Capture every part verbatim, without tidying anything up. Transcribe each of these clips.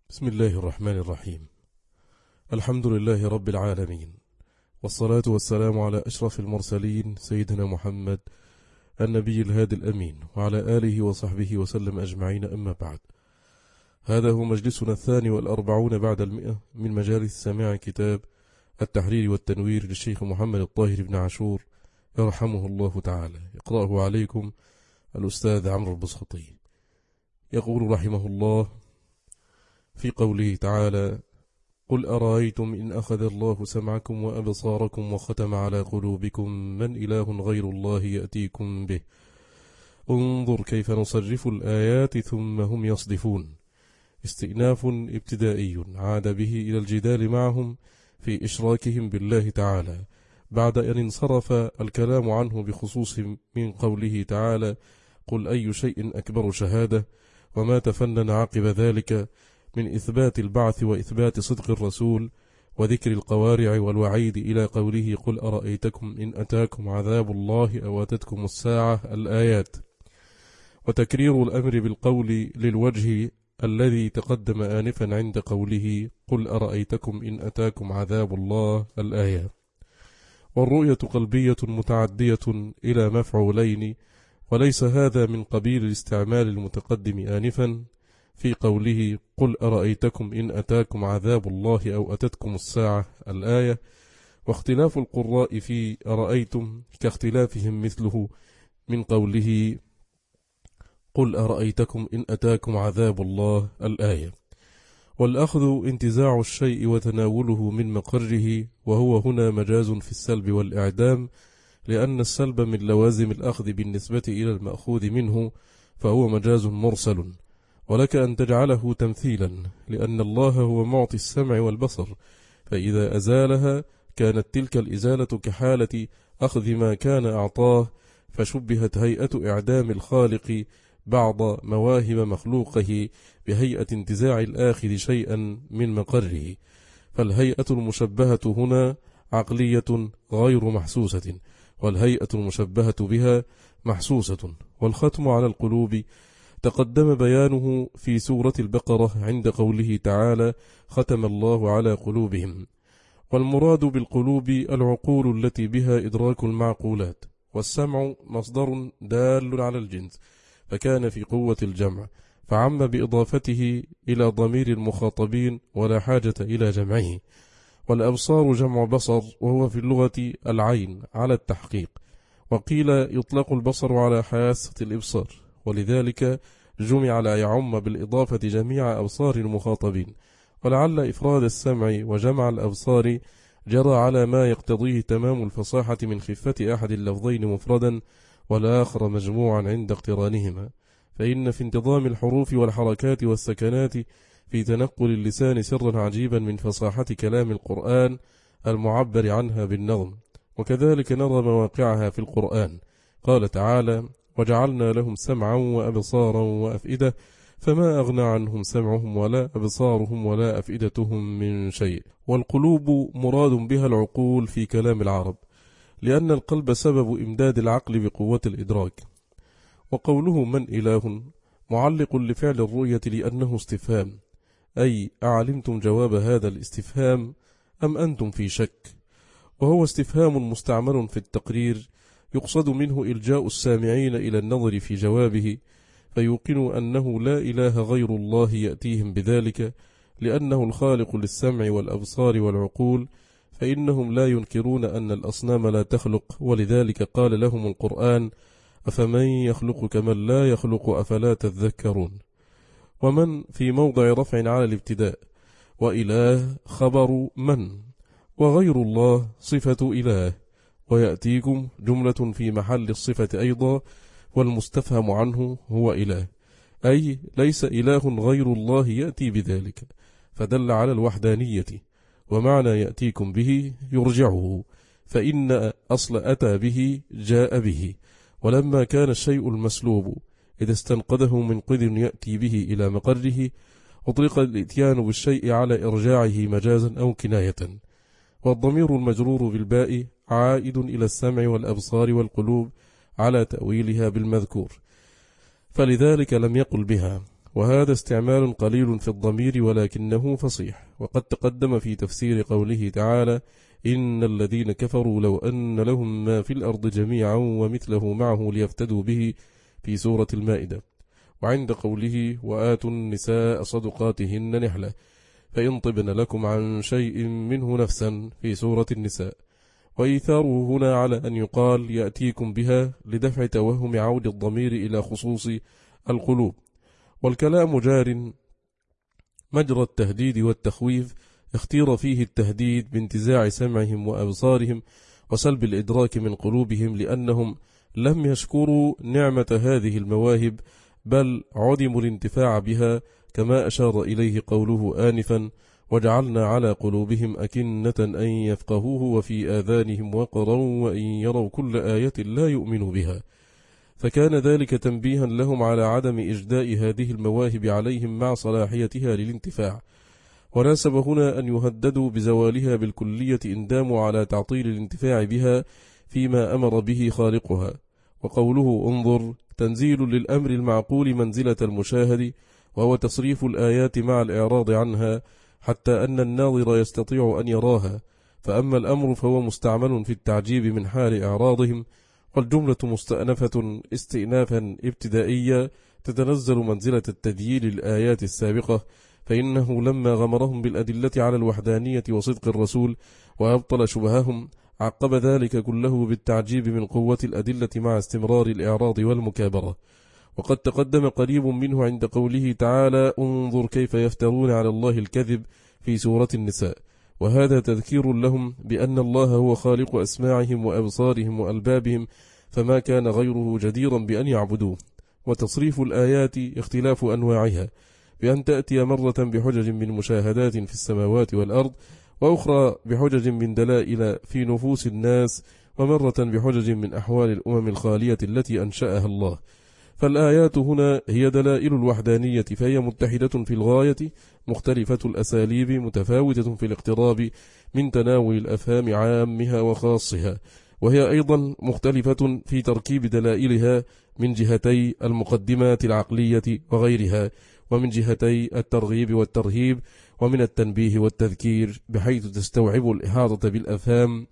بسم الله الرحمن الرحيم. الحمد لله رب العالمين، والصلاة والسلام على أشرف المرسلين سيدنا محمد النبي الهادي الأمين وعلى آله وصحبه وسلم أجمعين، أما بعد. هذا هو مجلسنا الثاني والأربعون بعد المئة من مجالس سماع كتاب التحرير والتنوير للشيخ محمد الطاهر بن عاشور يرحمه الله تعالى، يقرأه عليكم الأستاذ عمرو البسخطي. يقول رحمه الله في قوله تعالى: قل أرأيتم إن أخذ الله سمعكم وأبصاركم وختم على قلوبكم من إله غير الله يأتيكم به انظر كيف نصرف الآيات ثم هم يصدفون. استئناف ابتدائي عاد به إلى الجدال معهم في إشراكهم بالله تعالى، بعد أن انصرف الكلام عنه بخصوص من قوله تعالى: قل أي شيء أكبر شهادة، وما تفنن عقب ذلك من إثبات البعث وإثبات صدق الرسول وذكر القوارع والوعيد إلى قوله: قل أرأيتكم إن أتاكم عذاب الله أو أتتكم الساعة، الآيات، وتكرير الأمر بالقول للوجه الذي تقدم آنفا عند قوله: قل أرأيتكم إن أتاكم عذاب الله، الآيات. والرؤية قلبية متعدية إلى مفعولين، وليس هذا من قبيل الاستعمال المتقدم آنفا في قوله: قل أرأيتكم إن أتاكم عذاب الله أو أتتكم الساعة، الآية. واختلاف القراء في أرأيتم كاختلافهم مثله من قوله: قل أرأيتكم إن أتاكم عذاب الله، الآية. والأخذ انتزاع الشيء وتناوله من مقره، وهو هنا مجاز في السلب والإعدام، لأن السلب من لوازم الأخذ بالنسبة إلى المأخوذ منه، فهو مجاز مرسل. ولك أن تجعله تمثيلا، لأن الله هو معطي السمع والبصر، فإذا أزالها كانت تلك الإزالة كحالة أخذ ما كان أعطاه، فشبهت هيئة إعدام الخالق بعض مواهب مخلوقه بهيئة انتزاع الآخذ شيئا من مقره، فالهيئة المشبهة هنا عقلية غير محسوسة، والهيئة المشبهة بها محسوسة. والختم على القلوب تقدم بيانه في سورة البقرة عند قوله تعالى: ختم الله على قلوبهم. والمراد بالقلوب العقول التي بها إدراك المعقولات، والسمع مصدر دال على الجنس، فكان في قوة الجمع، فعم بإضافته إلى ضمير المخاطبين ولا حاجة إلى جمعه. والأبصار جمع بصر، وهو في اللغة العين على التحقيق، وقيل يطلق البصر على حاسة الإبصار، ولذلك جمع لا يعم بالإضافة جميع أبصار المخاطبين. ولعل إفراد السمع وجمع الأبصار جرى على ما يقتضيه تمام الفصاحة من خفة أحد اللفظين مفردا والآخر مجموعا عند اقترانهما، فإن في انتظام الحروف والحركات والسكنات في تنقل اللسان سرا عجيبا من فصاحة كلام القرآن المعبر عنها بالنظم. وكذلك نرى مواقعها في القرآن. قال تعالى: وجعلنا لهم سمعا وأبصارا وأفئدة فما أغنى عنهم سمعهم ولا أبصارهم ولا أفئدتهم من شيء. والقلوب مراد بها العقول في كلام العرب، لأن القلب سبب إمداد العقل بقوة الإدراك. وقوله من إله معلق لفعل الرؤية لأنه استفهام، أي أعلمتم جواب هذا الاستفهام أم أنتم في شك؟ وهو استفهام مستعمل في التقرير، يقصد منه إلجاء السامعين إلى النظر في جوابه، فيوقنوا أنه لا إله غير الله يأتيهم بذلك، لأنه الخالق للسمع والأبصار والعقول، فإنهم لا ينكرون أن الأصنام لا تخلق، ولذلك قال لهم القرآن: أفمن يخلق كمن لا يخلق أفلا تذكرون. ومن في موضع رفع على الابتداء، وإله خبر من، وغير الله صفة إله، ويأتيكم جملة في محل الصفة أيضا، والمستفهم عنه هو إله، أي ليس إله غير الله يأتي بذلك، فدل على الوحدانية. ومعنى يأتيكم به يرجعه، فإن أصل أتى به جاء به، ولما كان الشيء المسلوب إذا استنقذه منقذ يأتي به إلى مقره، أطلق الإتيان بالشيء على إرجاعه مجازا أو كناية. والضمير المجرور بالباء عائد إلى السمع والأبصار والقلوب على تأويلها بالمذكور، فلذلك لم يقل بها، وهذا استعمال قليل في الضمير ولكنه فصيح. وقد تقدم في تفسير قوله تعالى إن الذين كفروا لو أن لهم ما في الأرض جميعا ومثله معه ليفتدوا به في سورة المائدة، وعند قوله وآتوا النساء صدقاتهن نحلة فإن طبن لكم عن شيء منه نفسا في سورة النساء. وإيثاره هنا على أن يقال يأتيكم بها لدفع توهم عود الضمير إلى خصوص القلوب. والكلام جار مجرى التهديد والتخويف، اختير فيه التهديد بانتزاع سمعهم وأبصارهم وسلب الإدراك من قلوبهم، لأنهم لم يشكروا نعمة هذه المواهب بل عدموا الانتفاع بها، كما أشار إليه قوله آنفا وجعلنا على قلوبهم أكنة أن يفقهوه وفي آذانهم وقرا وإن يروا كل آية لا يؤمنوا بها. فكان ذلك تنبيها لهم على عدم إجداء هذه المواهب عليهم مع صلاحيتها للانتفاع. وناسب هنا أن يهددوا بزوالها بالكلية إن داموا على تعطيل الانتفاع بها فيما أمر به خالقها. وقوله انظر تنزيل للأمر المعقول منزلة المشاهد، وهو تصريف الآيات مع الإعراض عنها حتى أن الناظر يستطيع أن يراها. فأما الأمر فهو مستعمل في التعجيب من حال إعراضهم، والجملة مستأنفة استئنافا ابتدائيا تتنزل منزلة التدييل الآيات السابقة، فإنه لما غمرهم بالأدلة على الوحدانية وصدق الرسول وأبطل شبههم عقب ذلك كله بالتعجيب من قوة الأدلة مع استمرار الإعراض والمكابرة. وقد تقدم قريب منه عند قوله تعالى انظر كيف يفترون على الله الكذب في سورة النساء، وهذا تذكير لهم بأن الله هو خالق أسماعهم وأبصارهم وألبابهم، فما كان غيره جديرا بأن يعبدوه. وتصريف الآيات اختلاف أنواعها، بأن تأتي مرة بحجج من مشاهدات في السماوات والأرض، وأخرى بحجج من دلائل في نفوس الناس، ومرة بحجج من أحوال الأمم الخالية التي أنشأها الله. فالآيات هنا هي دلائل الوحدانية، فهي متحدة في الغاية، مختلفة الأساليب، متفاوتة في الاقتراب من تناول الأفهام عامها وخاصها، وهي أيضا مختلفة في تركيب دلائلها من جهتي المقدمات العقلية وغيرها، ومن جهتي الترغيب والترهيب، ومن التنبيه والتذكير، بحيث تستوعب الإحاطة بالأفهام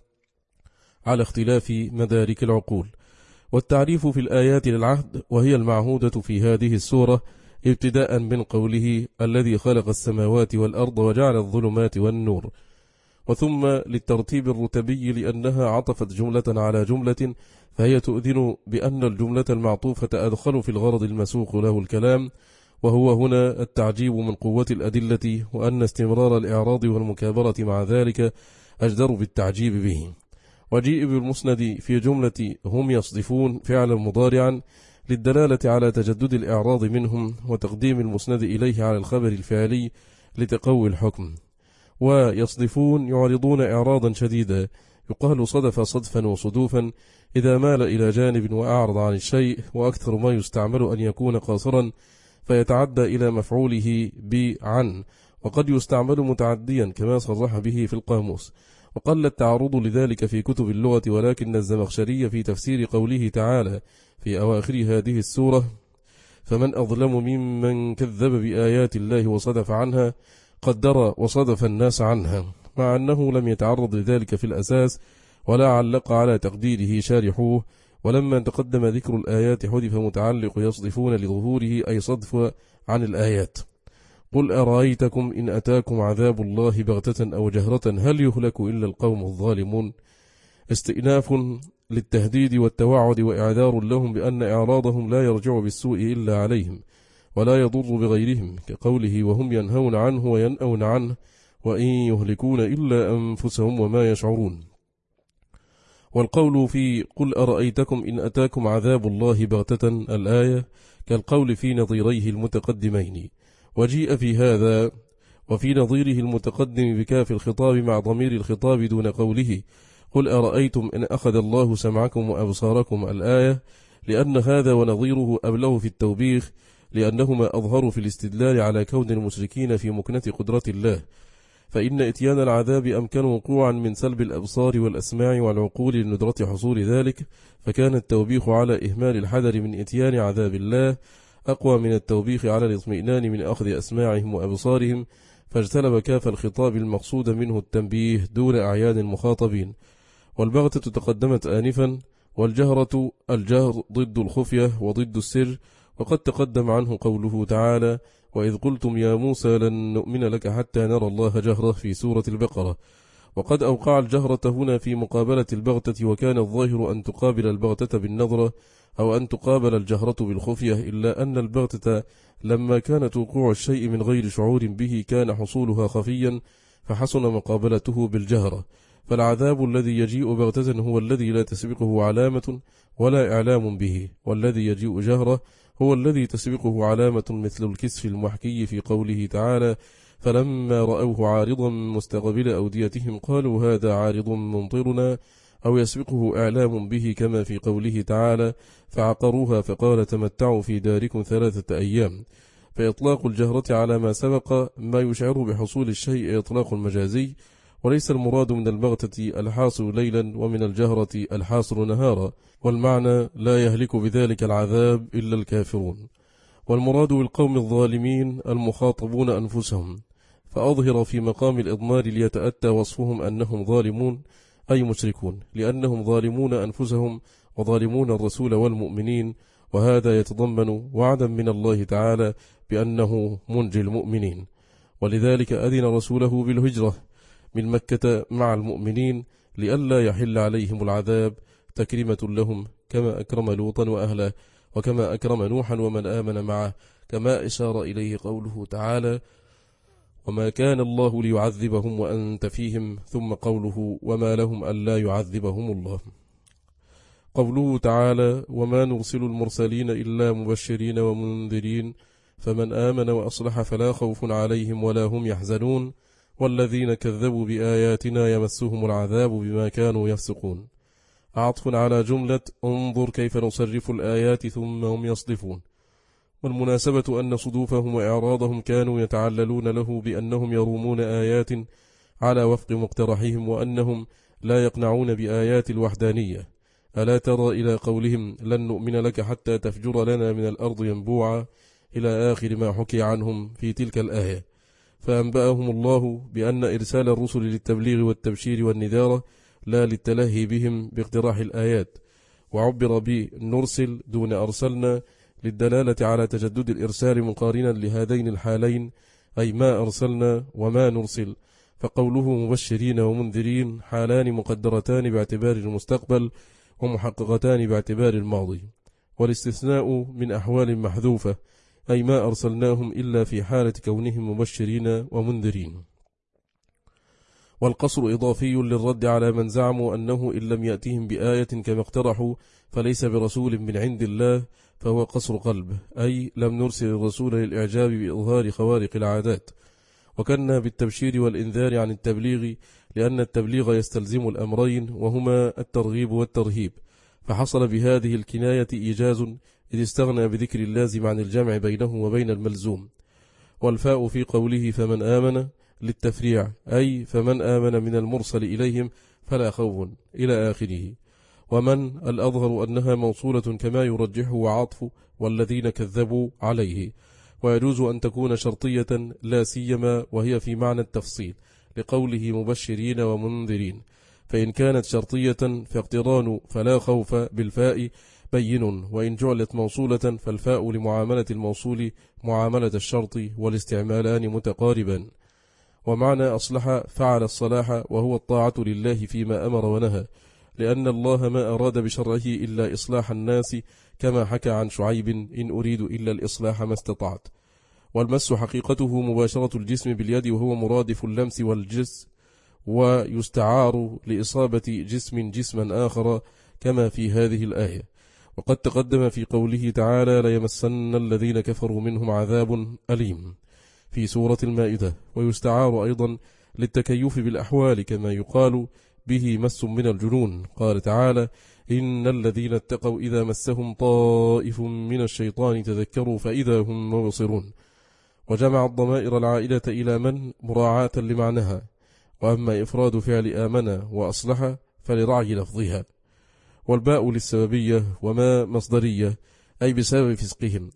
على اختلاف مدارك العقول. والتعريف في الآيات للعهد، وهي المعهودة في هذه السورة، ابتداء من قوله الذي خلق السماوات والأرض وجعل الظلمات والنور، وثم للترتيب الرتبي لأنها عطفت جملة على جملة، فهي تؤذن بأن الجملة المعطوفة أدخل في الغرض المسوق له الكلام، وهو هنا التعجيب من قوة الأدلة، وأن استمرار الإعراض والمكابرة مع ذلك أجدر بالتعجيب به. وجيء بالمسند في جملة هم يصدفون فعلا مضارعا للدلالة على تجدد الإعراض منهم، وتقديم المسند إليه على الخبر الفعلي لتقوي الحكم. ويصدفون يعرضون إعراضا شديدا، يقال صدف صدفا وصدوفا إذا مال إلى جانب وأعرض عن الشيء، وأكثر ما يستعمل أن يكون قاصرا فيتعدى إلى مفعوله بعن، وقد يستعمل متعديا كما صرح به في القاموس. وقل التعرض لذلك في كتب اللغة، ولكن الزمخشري في تفسير قوله تعالى في أواخر هذه السورة فمن أظلم ممن كذب بآيات الله وصدف عنها قدر وصدف الناس عنها، مع أنه لم يتعرض لذلك في الأساس، ولا علق على تقديره شارحوه. ولما تقدم ذكر الآيات حذف متعلق يصدفون لظهوره، أي صدف عن الآيات. قل أرأيتكم إن أتاكم عذاب الله بغتة أو جهرة هل يهلك إلا القوم الظالمون. استئناف للتهديد والتوعد، وإعذار لهم بأن إعراضهم لا يرجع بالسوء إلا عليهم ولا يضر بغيرهم، كقوله وهم ينهون عنه وينأون عنه وإن يهلكون إلا أنفسهم وما يشعرون. والقول في قل أرأيتكم إن أتاكم عذاب الله بغتة الآية كالقول في نظيريه المتقدمين. وجيء في هذا وفي نظيره المتقدم بكاف الخطاب مع ضمير الخطاب دون قوله قل أرأيتم إن أخذ الله سمعكم وأبصاركم الآية، لأن هذا ونظيره أبلغ في التوبيخ، لأنهما أظهر في الاستدلال على كون المشركين في مكنة قدرة الله. فإن إتيان العذاب أمكن وقوعا من سلب الأبصار والأسماع والعقول لندرة حصول ذلك، فكان التوبيخ على إهمال الحذر من إتيان عذاب الله أقوى من التوبيخ على الاطمئنان من أخذ أسماعهم وأبصارهم، فاجتلب كاف الخطاب المقصود منه التنبيه دون أعيان المخاطبين. والبغتة تقدمت آنفا، والجهرة الجهر ضد الخفية وضد السر، وقد تقدم عنه قوله تعالى: وإذ قلتم يا موسى لن نؤمن لك حتى نرى الله جهرة في سورة البقرة. وقد أوقع الجهرة هنا في مقابلة البغتة، وكان الظاهر أن تقابل البغتة بالنظرة أو أن تقابل الجهرة بالخفية، إلا أن البغتة لما كانت وقوع الشيء من غير شعور به كان حصولها خفيا، فحسن مقابلته بالجهرة. فالعذاب الذي يجيء بغتة هو الذي لا تسبقه علامة ولا إعلام به، والذي يجيء جهرة هو الذي تسبقه علامة مثل الكسف المحكي في قوله تعالى: فلما رأوه عارضا مستقبل أوديتهم قالوا هذا عارض ممطرنا، أو يسبقه إعلام به كما في قوله تعالى: فعقروها فقال تمتعوا في داركم ثلاثة أيام. فإطلاق الجهرة على ما سبق ما يشعر بحصول الشيء إطلاق مجازي، وليس المراد من البغتة الحاصل ليلا ومن الجهرة الحاصل نهارا، والمعنى لا يهلك بذلك العذاب إلا الكافرون. والمراد بالقوم الظالمين المخاطبون أنفسهم، فأظهر في مقام الإضمار ليتأتى وصفهم أنهم ظالمون أي مشركون، لأنهم ظالمون أنفسهم وظالمون الرسول والمؤمنين، وهذا يتضمن وعدا من الله تعالى بأنه منجي المؤمنين. ولذلك أذن رسوله بالهجرة من مكة مع المؤمنين لئلا يحل عليهم العذاب، تكريمة لهم كما أكرم لوطا وأهله، وكما أكرم نوحا ومن آمن معه، كما إشار إليه قوله تعالى: وما كان الله ليعذبهم وأنت فيهم، ثم قوله: وما لهم ألا يعذبهم الله. قوله تعالى: وما نرسل المرسلين إلا مبشرين ومنذرين، فمن آمن وأصلح فلا خوف عليهم ولا هم يحزنون، والذين كذبوا بآياتنا يمسهم العذاب بما كانوا يفسقون. عطف على جملة انظر كيف نصرف الآيات ثم هم يصدفون. والمناسبة أن صدوفهم وإعراضهم كانوا يتعللون له بأنهم يرومون آيات على وفق مقترحهم، وأنهم لا يقنعون بآيات الوحدانية. ألا ترى إلى قولهم لن نؤمن لك حتى تفجر لنا من الأرض ينبوعا إلى آخر ما حكي عنهم في تلك الآية. فأنبأهم الله بأن إرسال الرسل للتبليغ والتبشير والنذارة لا للتلهي بهم باقتراح الآيات، وعبر بنرسل دون أرسلنا للدلالة على تجدد الإرسال مقارنا لهذين الحالين، أي ما أرسلنا وما نرسل. فقوله مبشرين ومنذرين حالان مقدرتان باعتبار المستقبل ومحققتان باعتبار الماضي، والاستثناء من أحوال محذوفة، أي ما أرسلناهم إلا في حالة كونهم مبشرين ومنذرين. والقصر إضافي للرد على من زعموا أنه إن لم يأتهم بآية كما اقترحوا فليس برسول من عند الله، فهو قصر قلب، أي لم نرسل الرسول للإعجاب بإظهار خوارق العادات. وكنا بالتبشير والإنذار عن التبليغ، لأن التبليغ يستلزم الأمرين وهما الترغيب والترهيب، فحصل بهذه الكناية إيجاز إذ استغنى بذكر اللازم عن الجمع بينه وبين الملزوم. والفاء في قوله فمن آمن للتفريع، أي فمن آمن من المرسل إليهم فلا خوف إلى آخره. ومن الأظهر أنها موصولة كما يرجحه وعطف والذين كذبوا عليه، ويجوز أن تكون شرطية لا سيما وهي في معنى التفصيل لقوله مبشرين ومنذرين، فإن كانت شرطية فاقتران فلا خوف بالفاء بين، وإن جعلت موصولة فالفاء لمعاملة الموصول معاملة الشرط، والاستعمالان متقاربا. ومعنى أصلح فعل الصلاح، وهو الطاعة لله فيما أمر ونهى، لأن الله ما أراد بشرعه إلا إصلاح الناس، كما حكى عن شعيب إن أريد إلا الإصلاح ما استطعت. والمس حقيقته مباشرة الجسم باليد، وهو مرادف اللمس والجس، ويستعار لإصابة جسم جسما آخر كما في هذه الآية. وقد تقدم في قوله تعالى ليمسن الذين كفروا منهم عذاب أليم في سورة المائدة. ويستعار أيضا للتكيف بالأحوال كما يقال به مس من الجنون، قال تعالى إن الذين اتقوا إذا مسهم طائف من الشيطان تذكروا فإذا هم مبصرون. وجمع الضمائر العائلة إلى من مراعاة لمعنها، وأما إفراد فعل آمن وأصلح فلرعي لفظها. والباء للسببية وما مصدرية، أي بسبب فسقهم.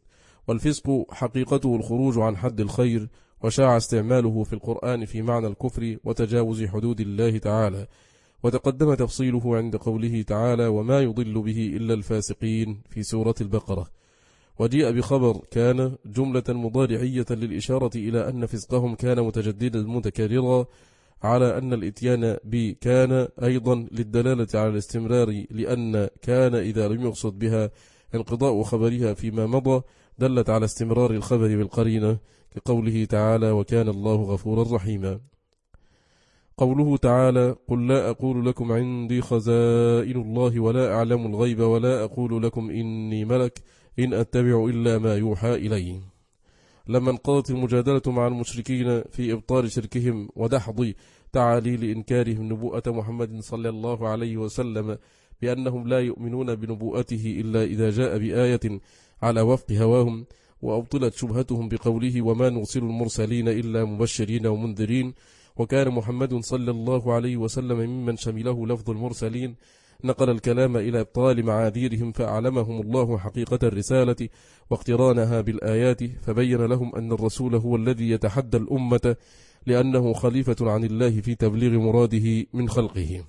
والفسق حقيقته الخروج عن حد الخير، وشاع استعماله في القرآن في معنى الكفر وتجاوز حدود الله تعالى، وتقدم تفصيله عند قوله تعالى وما يضل به إلا الفاسقين في سورة البقرة. وجيء بخبر كان جملة مضارعية للإشارة إلى أن فسقهم كان متجددا متكررا، على أن الاتيان بكان أيضا للدلالة على الاستمرار، لأن كان إذا لم يقصد بها انقضاء خبرها فيما مضى دلت على استمرار الخبر بالقرينة، كقوله تعالى وكان الله غفورا رحيما. قوله تعالى قل لا أقول لكم عندي خزائن الله ولا أعلم الغيب ولا أقول لكم إني ملك إن أتبع إلا ما يوحى إلي. لما انقضت المجادلة مع المشركين في إبطال شركهم ودحض تعاليل إنكارهم نبوءة محمد صلى الله عليه وسلم بأنهم لا يؤمنون بنبوءته إلا إذا جاء بآية على وفق هواهم، وأبطلت شبهتهم بقوله وما نرسل المرسلين إلا مبشرين ومنذرين، وكان محمد صلى الله عليه وسلم ممن شمله لفظ المرسلين، نقل الكلام إلى إبطال معاذيرهم فأعلمهم الله حقيقة الرسالة واقترانها بالآيات، فبين لهم أن الرسول هو الذي يتحدى الأمة لأنه خليفة عن الله في تبليغ مراده من خلقه،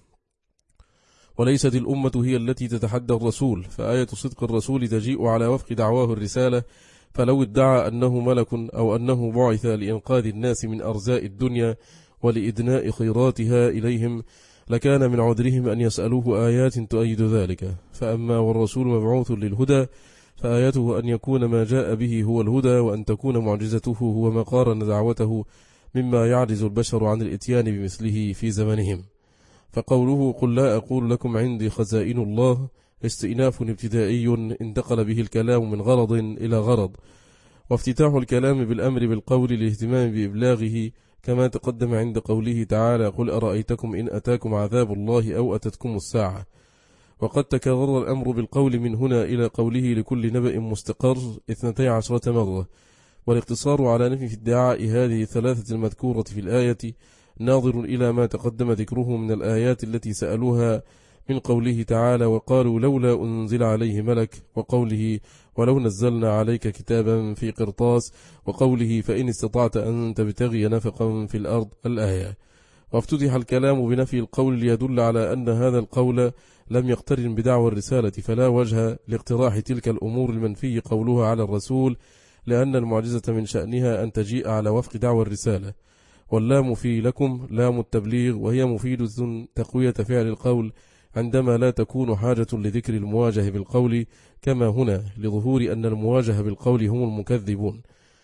وليست الأمة هي التي تتحدى الرسول، فآية صدق الرسول تجيء على وفق دعواه الرسالة، فلو ادعى أنه ملك أو أنه بعث لإنقاذ الناس من أرزاء الدنيا ولإدناء خيراتها إليهم لكان من عذرهم أن يسألوه آيات تؤيد ذلك. فأما والرسول مبعوث للهدى فآيته أن يكون ما جاء به هو الهدى، وأن تكون معجزته هو ما قارن دعوته مما يعجز البشر عن الاتيان بمثله في زمنهم. فقوله قل لا أقول لكم عندي خزائن الله استئناف ابتدائي انتقل به الكلام من غرض إلى غرض، وافتتاح الكلام بالأمر بالقول للاهتمام بإبلاغه، كما تقدم عند قوله تعالى قل أرأيتكم إن أتاكم عذاب الله أو أتتكم الساعة. وقد تكرر الأمر بالقول من هنا إلى قوله لكل نبأ مستقر اثنتي عشرة مرة، والاقتصار على نفي ادعاء هذه الثلاثة المذكورة في الآية ناظر إلى ما تقدم ذكره من الآيات التي سألوها من قوله تعالى وقالوا لولا أنزل عليه ملك، وقوله ولو نزلنا عليك كتابا في قرطاس، وقوله فإن استطعت أن تبتغي نفقا في الأرض الآية. وافتتح الكلام بنفي القول ليدل على أن هذا القول لم يقترن بدعوى الرسالة، فلا وجه لاقتراح تلك الأمور المنفي قولها على الرسول، لأن المعجزة من شأنها أن تجيء على وفق دعوى الرسالة. واللام في لكم لام التبليغ، وهي مفيدة تقوية فعل القول عندما لا تكون حاجة لذكر المواجه بالقول، كما هنا لظهور أن المواجه بالقول هم المكذبون.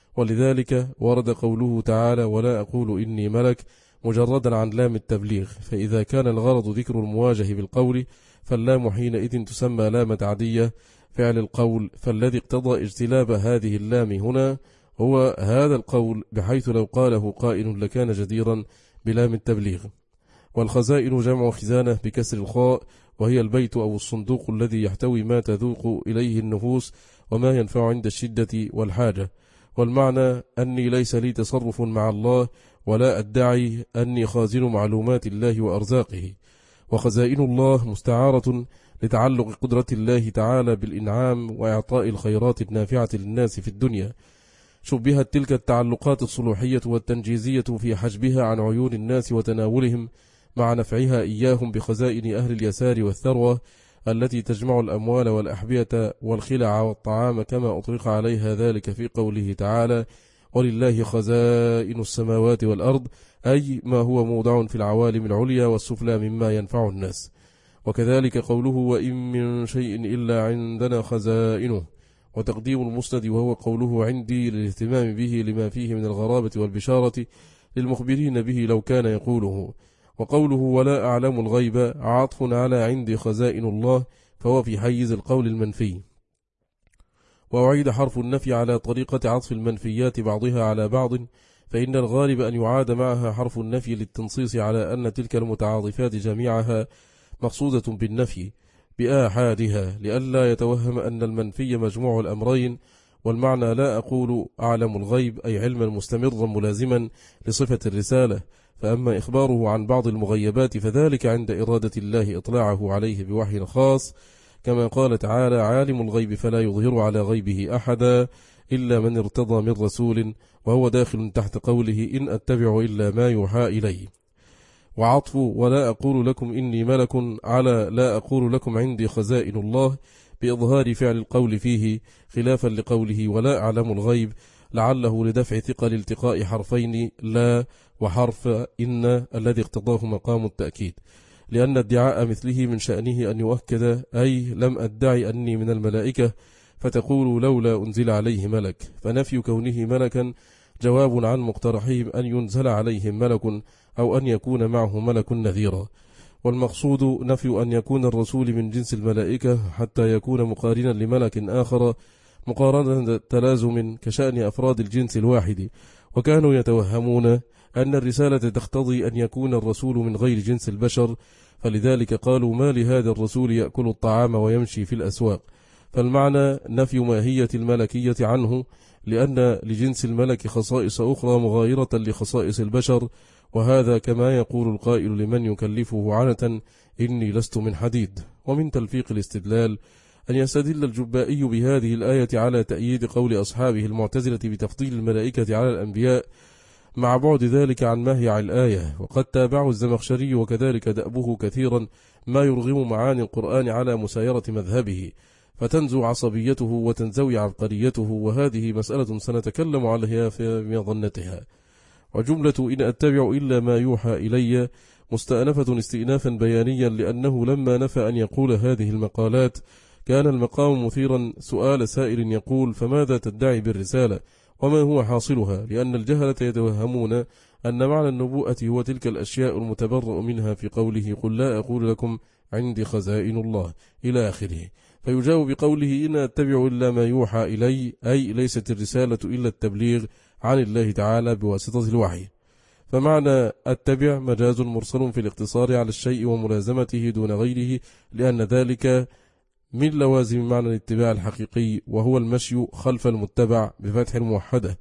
ولذلك ورد قوله تعالى ولا أقول إني ملك مجردا عن لام التبليغ، فإذا كان الغرض ذكر المواجه بالقول فاللام حينئذ تسمى لام تعدية فعل القول، فالذي اقتضى اجتلاب هذه اللام هنا هو هذا القول، بحيث لو قاله قائل لكان جديرا بلام التبليغ. والخزائن جمع خزانة بكسر الخاء، وهي البيت أو الصندوق الذي يحتوي ما تذوق إليه النفوس وما ينفع عند الشدة والحاجة. والمعنى أني ليس لي تصرف مع الله ولا أدعي أني خازن معلومات الله وأرزاقه. وخزائن الله مستعارة لتعلق قدرة الله تعالى بالإنعام وإعطاء الخيرات النافعة للناس في الدنيا. شبهت تلك التعلقات الصلوحية والتنجيزية في حجبها عن عيون الناس وتناولهم مع نفعها إياهم بخزائن أهل اليسار والثروة التي تجمع الأموال والأحبية والخلع والطعام، كما أطلق عليها ذلك في قوله تعالى ولله خزائن السماوات والأرض، أي ما هو موضع في العوالم العليا والسفلى مما ينفع الناس. وكذلك قوله وإن من شيء إلا عندنا خزائنه، وتقديم المسند وهو قوله عندي للاهتمام به لما فيه من الغرابة والبشارة للمخبرين به لو كان يقوله. وقوله ولا أعلم الغيب عطف على عندي خزائن الله، فهو في حيز القول المنفي. وأعيد حرف النفي على طريقة عطف المنفيات بعضها على بعض، فإن الغالب أن يعاد معها حرف النفي للتنصيص على أن تلك المتعاطفات جميعها مقصودة بالنفي بآحادها، لئلا يتوهم أن المنفي مجموع الأمرين. والمعنى لا أقول أعلم الغيب أي علما مستمرا ملازما لصفة الرسالة، فأما إخباره عن بعض المغيبات فذلك عند إرادة الله إطلاعه عليه بوحي خاص، كما قال تعالى عالم الغيب فلا يظهر على غيبه أحدا إلا من ارتضى من رسول، وهو داخل تحت قوله إن أتبع إلا ما يوحى إلي. وعطف ولا أقول لكم إني ملك على لا أقول لكم عندي خزائن الله بإظهار فعل القول فيه، خلافا لقوله ولا أعلم الغيب، لعله لدفع ثقل التقاء حرفين لا وحرف إن الذي اقتضاه مقام التأكيد، لأن ادعاء مثله من شأنه أن يؤكد أي لم أدعي أني من الملائكة فتقول لولا أنزل عليه ملك، فنفي كونه ملكا جواب عن مقترحهم أن ينزل عليهم ملك أو أن يكون معه ملك نذيرا. والمقصود نفي أن يكون الرسول من جنس الملائكة حتى يكون مقارنا لملك آخر مقارنة تلازم كشأن أفراد الجنس الواحد، وكانوا يتوهمون أن الرسالة تقتضي أن يكون الرسول من غير جنس البشر، فلذلك قالوا ما لهذا الرسول يأكل الطعام ويمشي في الأسواق، فالمعنى نفي ماهية الملكية عنه، لأن لجنس الملك خصائص أخرى مغايرة لخصائص البشر، وهذا كما يقول القائل لمن يكلفه عنة إني لست من حديد. ومن تلفيق الاستدلال أن يستدل الجبائي بهذه الآية على تأييد قول أصحابه المعتزلة بتفضيل الملائكة على الأنبياء مع بعد ذلك عن ماهيع الآية، وقد تابعه الزمخشري وكذلك دأبه كثيرا ما يرغم معاني القرآن على مسايرة مذهبه، فتنزو عصبيته وتنزوي عبقريته، وهذه مسألة سنتكلم عليها في مظنتها. وجملة إن أتبع إلا ما يوحى إلي مستأنفة استئنافا بيانيا، لأنه لما نفى أن يقول هذه المقالات كان المقام مثيرا سؤال سائل يقول فماذا تدعي بالرسالة وما هو حاصلها، لأن الجهلة يتوهمون أن معنى النبوءة هو تلك الأشياء المتبرأ منها في قوله قل لا أقول لكم عندي خزائن الله إلى آخره، فيجاوب بقوله إن أتبع إلا ما يوحى إلي، أي ليست الرسالة إلا التبليغ عن الله تعالى بواسطة الوحي. فمعنى أتبع مجاز مرسل في الاقتصار على الشيء وملازمته دون غيره، لأن ذلك من لوازم معنى الاتباع الحقيقي، وهو المشي خلف المتبع بفتح الموحدة،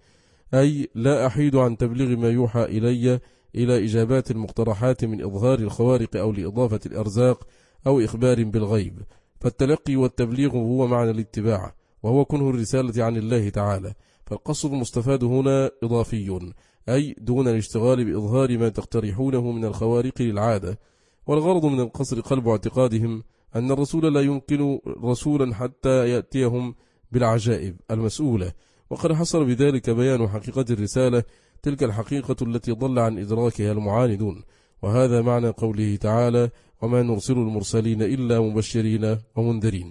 أي لا أحيد عن تبليغ ما يوحى إلي إلى إجابات المقترحات من إظهار الخوارق أو لإضافة الأرزاق أو إخبار بالغيب. فالتلقي والتبليغ هو معنى الاتباع، وهو كنه الرسالة عن الله تعالى. فالقصد المستفاد هنا إضافي، أي دون الاشتغال بإظهار ما تقترحونه من الخوارق للعادة، والغرض من القصر قلب اعتقادهم أن الرسول لا يمكن رسولا حتى يأتيهم بالعجائب المسؤولة، وقد حصل بذلك بيان حقيقة الرسالة، تلك الحقيقة التي ضل عن إدراكها المعاندون. وهذا معنى قوله تعالى وما نرسل المرسلين إلا مبشرين ومنذرين.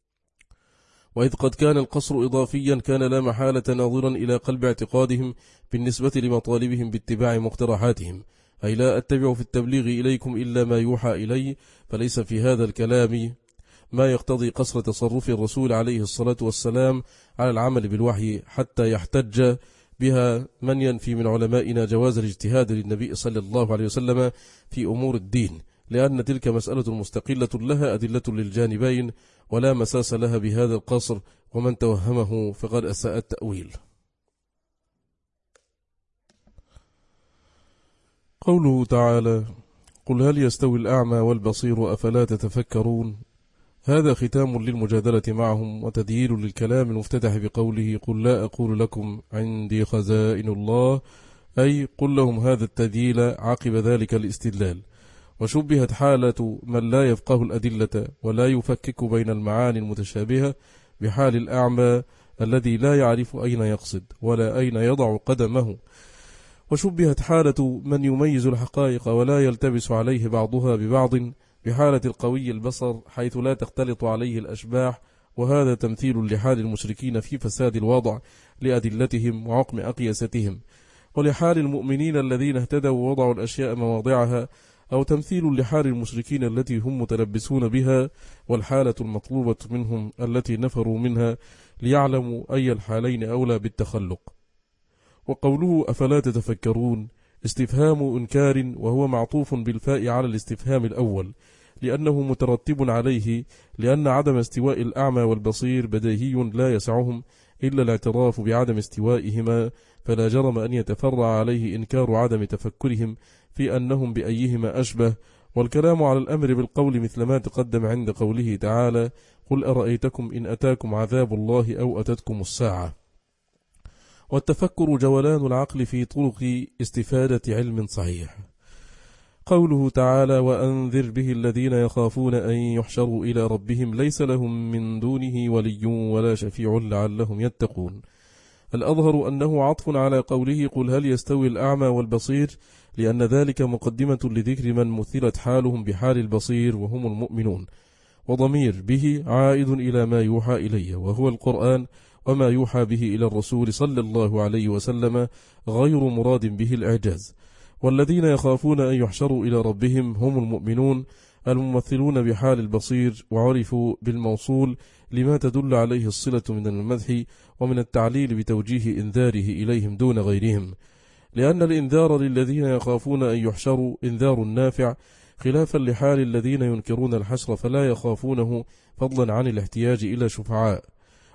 وإذ قد كان القصر إضافيا كان لا محالة ناظرا إلى قلب اعتقادهم بالنسبة لمطالبهم باتباع مقترحاتهم، أي لا أتبع في التبليغ إليكم إلا ما يوحى إلي، فليس في هذا الكلام ما يقتضي قصر تصرف الرسول عليه الصلاة والسلام على العمل بالوحي حتى يحتج بها من ينفي من علمائنا جواز الاجتهاد للنبي صلى الله عليه وسلم في أمور الدين، لأن تلك مسألة مستقلة لها أدلة للجانبين ولا مساس لها بهذا القصر، ومن توهمه فقد أساء التأويل. قوله تعالى قل هل يستوي الأعمى والبصير أفلا تتفكرون، هذا ختام للمجادلة معهم وتدييل للكلام المفتتح بقوله قل لا أقول لكم عندي خزائن الله، أي قل لهم هذا التدييل عقب ذلك الاستدلال. وشبهت حالة من لا يفقه الأدلة ولا يفكك بين المعاني المتشابهة بحال الأعمى الذي لا يعرف أين يقصد ولا أين يضع قدمه، وشبهت حالة من يميز الحقائق ولا يلتبس عليه بعضها ببعض بحالة القوي البصر حيث لا تختلط عليه الأشباح، وهذا تمثيل لحال المشركين في فساد الوضع لأدلتهم وعقم أقيستهم، ولحال المؤمنين الذين اهتدوا ووضعوا الأشياء مواضعها، أو تمثيل لحال المشركين التي هم متلبسون بها، والحالة المطلوبة منهم التي نفروا منها ليعلموا أي الحالين أولى بالتخلق. وقوله أفلا تتفكرون استفهام إنكار، وهو معطوف بالفاء على الاستفهام الأول لأنه مترتب عليه، لأن عدم استواء الأعمى والبصير بديهي لا يسعهم إلا الاعتراف بعدم استوائهما، فلا جرم أن يتفرع عليه إنكار عدم تفكرهم في أنهم بأيهما أشبه، والكلام على الأمر بالقول مثل ما تقدم عند قوله تعالى قل أرأيتكم إن أتاكم عذاب الله أو أتتكم الساعة. والتفكر جولان العقل في طرق استفادة علم صحيح. قوله تعالى: وأنذر به الذين يخافون أن يحشروا إلى ربهم ليس لهم من دونه ولي ولا شفيع لعلهم يتقون. الأظهر أنه عطف على قوله: قل هل يستوي الأعمى والبصير، لأن ذلك مقدمة لذكر من مثلت حالهم بحال البصير وهم المؤمنون، وضمير به عائد إلى ما يوحى إليه وهو القرآن، وما يوحى به إلى الرسول صلى الله عليه وسلم غير مراد به الإعجاز. والذين يخافون أن يحشروا إلى ربهم هم المؤمنون الممثلون بحال البصير، وعرفوا بالموصول لما تدل عليه الصلة من المدح ومن التعليل بتوجيه إنذاره إليهم دون غيرهم، لأن الإنذار للذين يخافون أن يحشروا إنذار نافع، خلافا لحال الذين ينكرون الحشر فلا يخافونه، فضلا عن الاحتياج إلى شفعاء.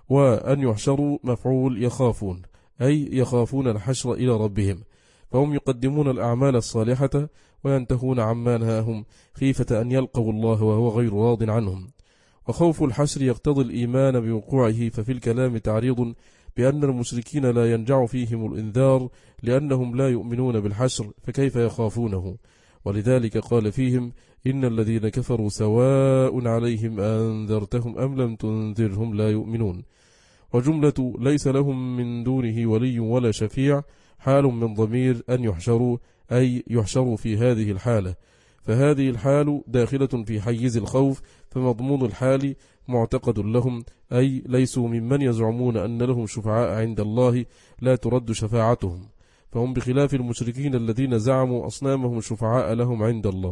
وأن يحشروا مفعول يخافون، أي يخافون الحشر إلى ربهم، فهم يقدمون الأعمال الصالحة وينتهون عما نهاهم خيفة أن يلقوا الله وهو غير راض عنهم. وخوف الحشر يقتضي الإيمان بوقوعه، ففي الكلام تعريض بأن المشركين لا ينجع فيهم الإنذار لأنهم لا يؤمنون بالحشر، فكيف يخافونه؟ ولذلك قال فيهم: إن الذين كفروا سواء عليهم أنذرتهم أم لم تنذرهم لا يؤمنون. وجملة ليس لهم من دونه ولي ولا شفيع حال من ضمير أن يحشروا، أي يحشروا في هذه الحالة، فهذه الحال داخلة في حيز الخوف، فمضمون الحال معتقد لهم، أي ليسوا ممن يزعمون أن لهم شفعاء عند الله لا ترد شفاعتهم، فهم بخلاف المشركين الذين زعموا أصنامهم شفعاء لهم عند الله.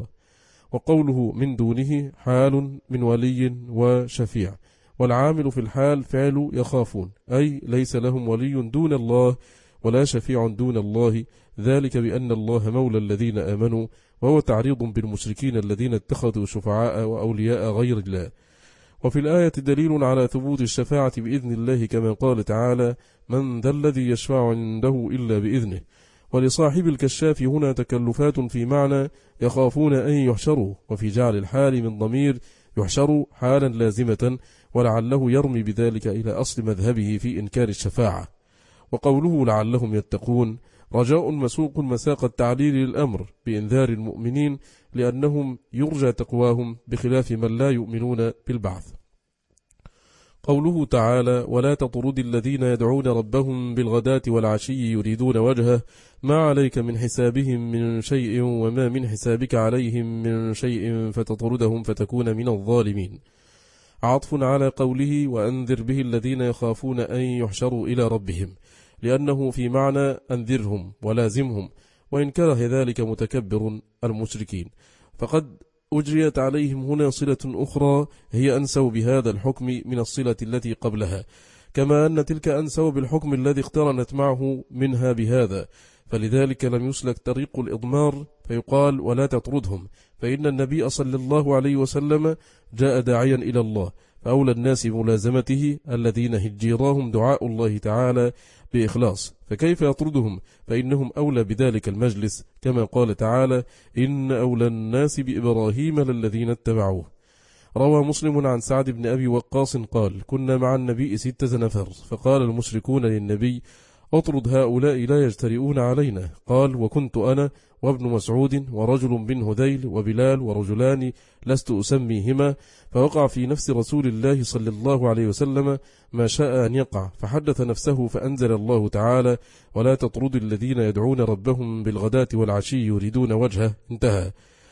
وقوله من دونه حال من ولي وشفيع، والعامل في الحال فعل يخافون، أي ليس لهم ولي دون الله ولا شفيع دون الله، ذلك بأن الله مولى الذين آمنوا، وهو تعريض بالمشركين الذين اتخذوا شفعاء وأولياء غير الله. وفي الآية دليل على ثبوت الشفاعة بإذن الله، كما قال تعالى: من ذا الذي يشفع عنده إلا بإذنه. ولصاحب الكشاف هنا تكلفات في معنى يخافون أن يحشروا، وفي جعل الحال من ضمير يحشروا حالا لازمة، ولعله يرمي بذلك إلى أصل مذهبه في إنكار الشفاعة. وقوله لعلهم يتقون رجاء مسوق مساق التعليل للأمر بإنذار المؤمنين، لأنهم يرجى تقواهم بخلاف من لا يؤمنون بالبعث. قوله تعالى: ولا تطرد الذين يدعون ربهم بالغداة والعشي يريدون وجهه ما عليك من حسابهم من شيء وما من حسابك عليهم من شيء فتطردهم فتكون من الظالمين، عطف على قوله: وأنذر به الذين يخافون أن يحشروا إلى ربهم، لأنه في معنى أنذرهم ولازمهم، وإن كره ذلك متكبر المشركين، فقد أجريت عليهم هنا صلة أخرى هي أنسوا بهذا الحكم من الصلة التي قبلها، كما أن تلك أنسوا بالحكم الذي اقترنت معه منها بهذا، فلذلك لم يسلك طريق الإضمار فيقال ولا تطردهم، فإن النبي صلى الله عليه وسلم جاء داعيا إلى الله، فأولى الناس ملازمته الذين هجيراهم دعاء الله تعالى بإخلاص، فكيف يطردهم؟ فإنهم أولى بذلك المجلس، كما قال تعالى: إن أولى الناس بإبراهيم للذين اتبعوه. روى مسلم عن سعد بن أبي وقاص قال: كنا مع النبي ستة نفر، فقال المشركون للنبي: اطرد هؤلاء لا يجترئون علينا. قال: وكنت أنا وابن مسعود ورجل بن هذيل وبلال ورجلان لست أسميهما، فوقع في نفس رسول الله صلى الله عليه وسلم ما شاء أن يقع، فحدث نفسه فأنزل الله تعالى: ولا تطرد الذين يدعون ربهم بالغداة والعشي يريدون وجهه، انتهى.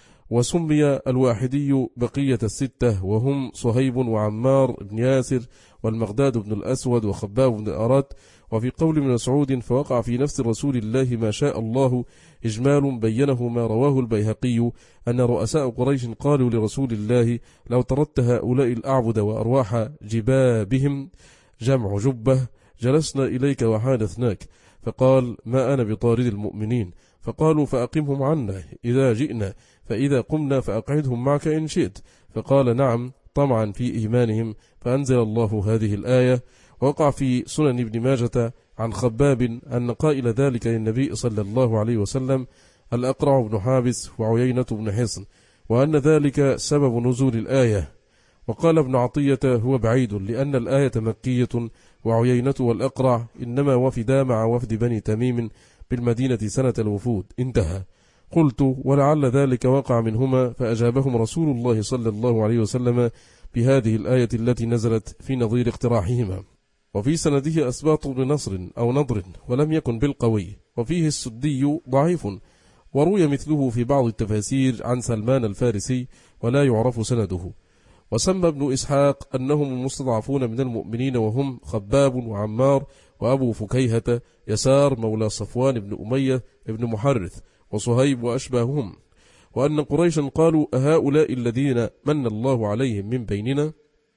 وسمي الواحدي بقية الستة، وهم صهيب وعمار بن ياسر والمغداد بن الأسود وخباب بن الأرات. وفي قول من مسعود: فوقع في نفس رسول الله ما شاء الله، إجمال بينه ما رواه البيهقي أن رؤساء قريش قالوا لرسول الله: لو طردت هؤلاء الأعبد وأرواح جبابهم جمع جبة جلسنا إليك وحادثناك، فقال: ما أنا بطارد المؤمنين. فقالوا: فأقمهم عنا إذا جئنا، فإذا قمنا فأقعدهم معك إن شئت. فقال: نعم، طمعا في إيمانهم، فأنزل الله هذه الآية. وقع في سنن ابن ماجة عن خباب أن قائل ذلك للنبي صلى الله عليه وسلم الأقرع بن حابس وعيينة بن حصن، وأن ذلك سبب نزول الآية. وقال ابن عطية: هو بعيد، لأن الآية مكية وعيينة والأقرع إنما وفدا مع وفد بني تميم بالمدينة سنة الوفود. انتهى. قلت: ولعل ذلك وقع منهما، فأجابهم رسول الله صلى الله عليه وسلم بهذه الآية التي نزلت في نظير اقتراحهما. وفي سنده أسباط بن نصر أو نضر ولم يكن بالقوي، وفيه السدي ضعيف، وروي مثله في بعض التفاسير عن سلمان الفارسي ولا يعرف سنده. وسمى ابن إسحاق أنهم المستضعفون من المؤمنين، وهم خباب وعمار وأبو فكيهة يسار مولى صفوان بن أمية بن محرث وصهيب وأشباههم، وأن قريشا قالوا: أهؤلاء الذين من الله عليهم من بيننا؟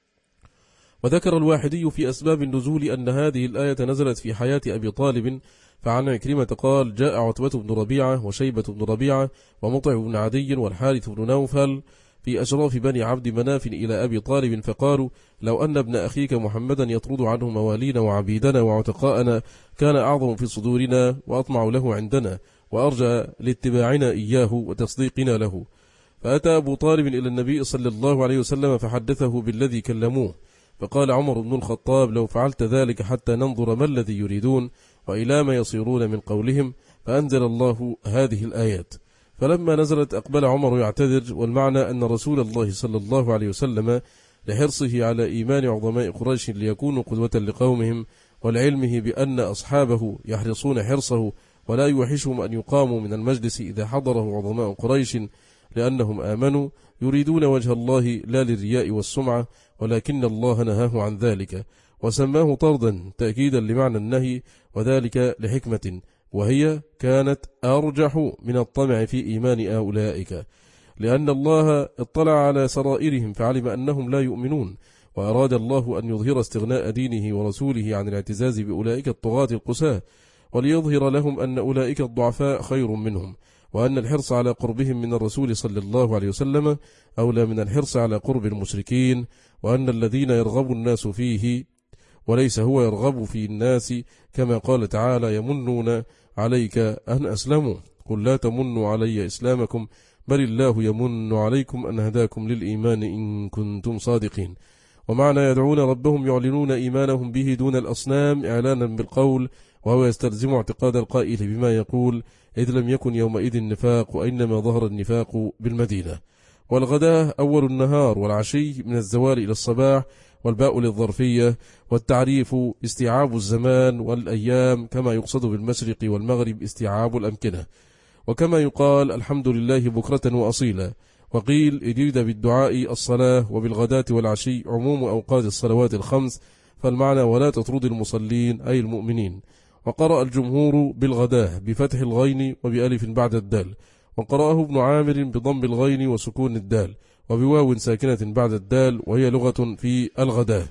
وذكر الواحدي في أسباب النزول أن هذه الآية نزلت في حياة أبي طالب، فعن عكرمة قال: جاء عتبة بن ربيعة وشيبة بن ربيعة ومطعم بن عدي والحارث بن نوفل في أشراف بني عبد مناف إلى أبي طالب، فقالوا: لو أن ابن أخيك محمدا يطرد عنه موالينا وعبيدنا وعتقاءنا كان أعظم في صدورنا وأطمع له عندنا وأرجى لاتباعنا إياه وتصديقنا له. فأتى أبو طالب إلى النبي صلى الله عليه وسلم فحدثه بالذي كلموه، فقال عمر بن الخطاب: لو فعلت ذلك حتى ننظر ما الذي يريدون وإلى ما يصيرون من قولهم. فأنزل الله هذه الآيات. فلما نزلت أقبل عمر يعتذر، والمعنى أن رسول الله صلى الله عليه وسلم لحرصه على إيمان عظماء قريش ليكونوا قدوة لقومهم، ولعلمه بأن أصحابه يحرصون حرصه ولا يوحشهم أن يقاموا من المجلس إذا حضره عظماء قريش، لأنهم آمنوا يريدون وجه الله لا للرياء والسمعة، ولكن الله نهاه عن ذلك، وسماه طردا تأكيدا لمعنى النهي، وذلك لحكمة، وهي كانت أرجح من الطمع في إيمان أولئك، لأن الله اطلع على سرائرهم فعلم أنهم لا يؤمنون، وأراد الله أن يظهر استغناء دينه ورسوله عن الاعتزاز بأولئك الطغاة القساة، وليظهر لهم أن أولئك الضعفاء خير منهم، وأن الحرص على قربهم من الرسول صلى الله عليه وسلم أولى من الحرص على قرب المشركين، وأن الذين يرغب الناس فيه وليس هو يرغب في الناس، كما قال تعالى: يمنون عليك أن أسلموا، قل لا تمنوا علي إسلامكم بل الله يمن عليكم أن هداكم للإيمان إن كنتم صادقين. ومعنى يدعون ربهم يعلنون إيمانهم به دون الأصنام إعلانا بالقول، وهو يستلزم اعتقاد القائل بما يقول، إذ لم يكن يومئذ نفاق، وإنما ظهر النفاق بالمدينة. والغداء أول النهار، والعشي من الزوال إلى الصباح، والباء للظرفية، والتعريف استيعاب الزمان والأيام، كما يقصد بالمشرق والمغرب استيعاب الأمكنة. وكما يقال الحمد لله بكرة وأصيلا. وقيل يريد بالدعاء الصلاة، وبالغداة والعشي عموم أوقات الصلوات الخمس، فالمعنى ولا تطرد المصلين أي المؤمنين. وقرأ الجمهور بالغداة بفتح الغين وبألف بعد الدال، وقرأه ابن عامر بضم الغين وسكون الدال وبواو ساكنة بعد الدال، وهي لغة في الغداة.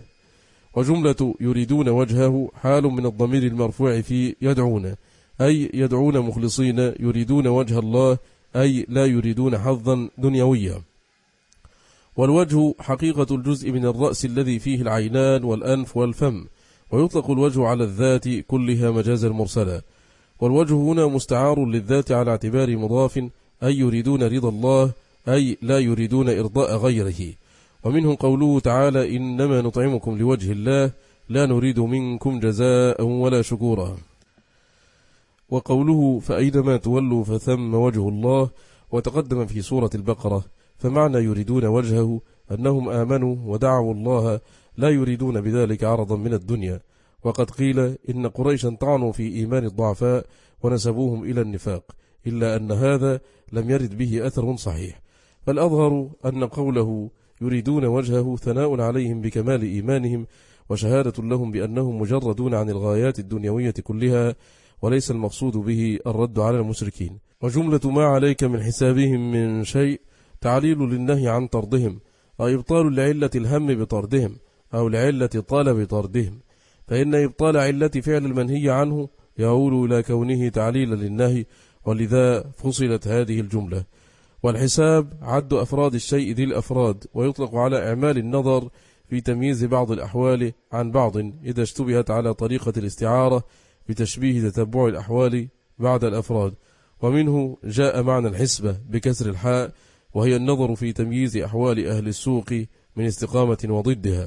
وجملة يريدون وجهه حال من الضمير المرفوع في يدعون، أي يدعون مخلصين يريدون وجه الله، أي لا يريدون حظا دنيويا. والوجه حقيقة الجزء من الرأس الذي فيه العينان والأنف والفم، ويطلق الوجه على الذات كلها مجازا مرسلا. والوجه هنا مستعار للذات على اعتبار مضاف، أي يريدون رضا الله، أي لا يريدون إرضاء غيره. ومنه قوله تعالى: إنما نطعمكم لوجه الله لا نريد منكم جزاء ولا شكورا. وقوله: فأينما تولوا فثم وجه الله، وتقدم في سورة البقرة. فمعنى يريدون وجهه أنهم آمنوا ودعوا الله، لا يريدون بذلك عرضا من الدنيا. وقد قيل إن قريشا طعنوا في إيمان الضعفاء ونسبوهم إلى النفاق، إلا أن هذا لم يرد به أثر صحيح. فالأظهر أن قوله يريدون وجهه ثناء عليهم بكمال إيمانهم، وشهادة لهم بأنهم مجردون عن الغايات الدنيوية كلها، وليس المقصود به الرد على المشركين. وجملة ما عليك من حسابهم من شيء تعليل للنهي عن طردهم، أو إبطال لعلة الهم بطردهم، أو لعلة طلب طردهم، فإن إبطال علة فعل المنهي عنه يؤول إلى كونه تعليلا للنهي، ولذا فصلت هذه الجملة. والحساب عد أفراد الشيء ذي الأفراد، ويطلق على إعمال النظر في تمييز بعض الأحوال عن بعض إذا اشتبهت على طريقة الاستعارة بتشبيه تتبع الأحوال بعد الأفراد. ومنه جاء معنى الحسبة بكسر الحاء، وهي النظر في تمييز أحوال أهل السوق من استقامة وضدها.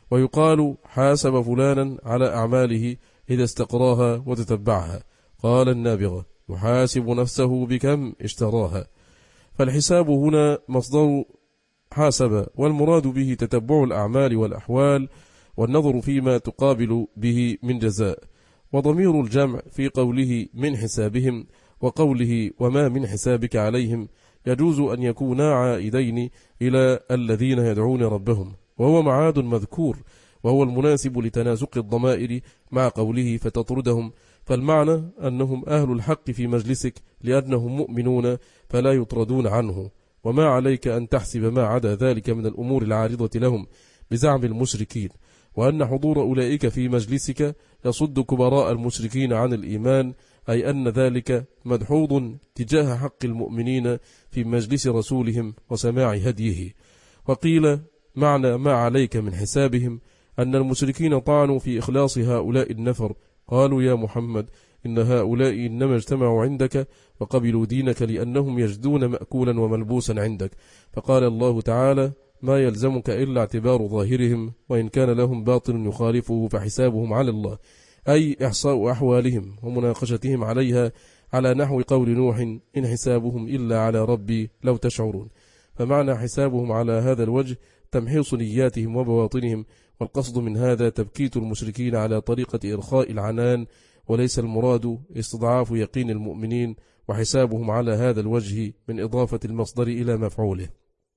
ويقال حاسب فلانا على أعماله إذا استقراها وتتبعها. قال النابغة يحاسب نفسه بكم اشتراها. فالحساب هنا مصدر حاسب، والمراد به تتبع الأعمال والأحوال والنظر فيما تقابل به من جزاء. وضمير الجمع في قوله من حسابهم وقوله وما من حسابك عليهم يجوز أن يكونا عائدين إلى الذين يدعون ربهم، وهو معاد مذكور، وهو المناسب لتناسق الضمائر مع قوله فتطردهم، فالمعنى أنهم أهل الحق في مجلسك لأنهم مؤمنون فلا يطردون عنه. وما عليك أن تحسب ما عدا ذلك من الأمور العارضة لهم بزعم المشركين، وأن حضور أولئك في مجلسك يصد كبراء المشركين عن الإيمان، أي أن ذلك مدحوظ تجاه حق المؤمنين في مجلس رسولهم وسماع هديه. وقيل معنى ما عليك من حسابهم أن المشركين طعنوا في إخلاص هؤلاء النفر، قالوا يا محمد إن هؤلاء إنما اجتمعوا عندك وقبلوا دينك لأنهم يجدون مأكولا وملبوسا عندك، فقال الله تعالى ما يلزمك إلا اعتبار ظاهرهم، وإن كان لهم باطل يخالفه فحسابهم على الله، أي إحصاء أحوالهم ومناقشتهم عليها، على نحو قول نوح إن حسابهم إلا على ربي لو تشعرون. فمعنى حسابهم على هذا الوجه تمحيص نياتهم وبواطنهم، والقصد من هذا تبكيت المشركين على طريقة إرخاء العنان، وليس المراد استضعاف يقين المؤمنين، وحسابهم على هذا الوجه من إضافة المصدر إلى مفعوله.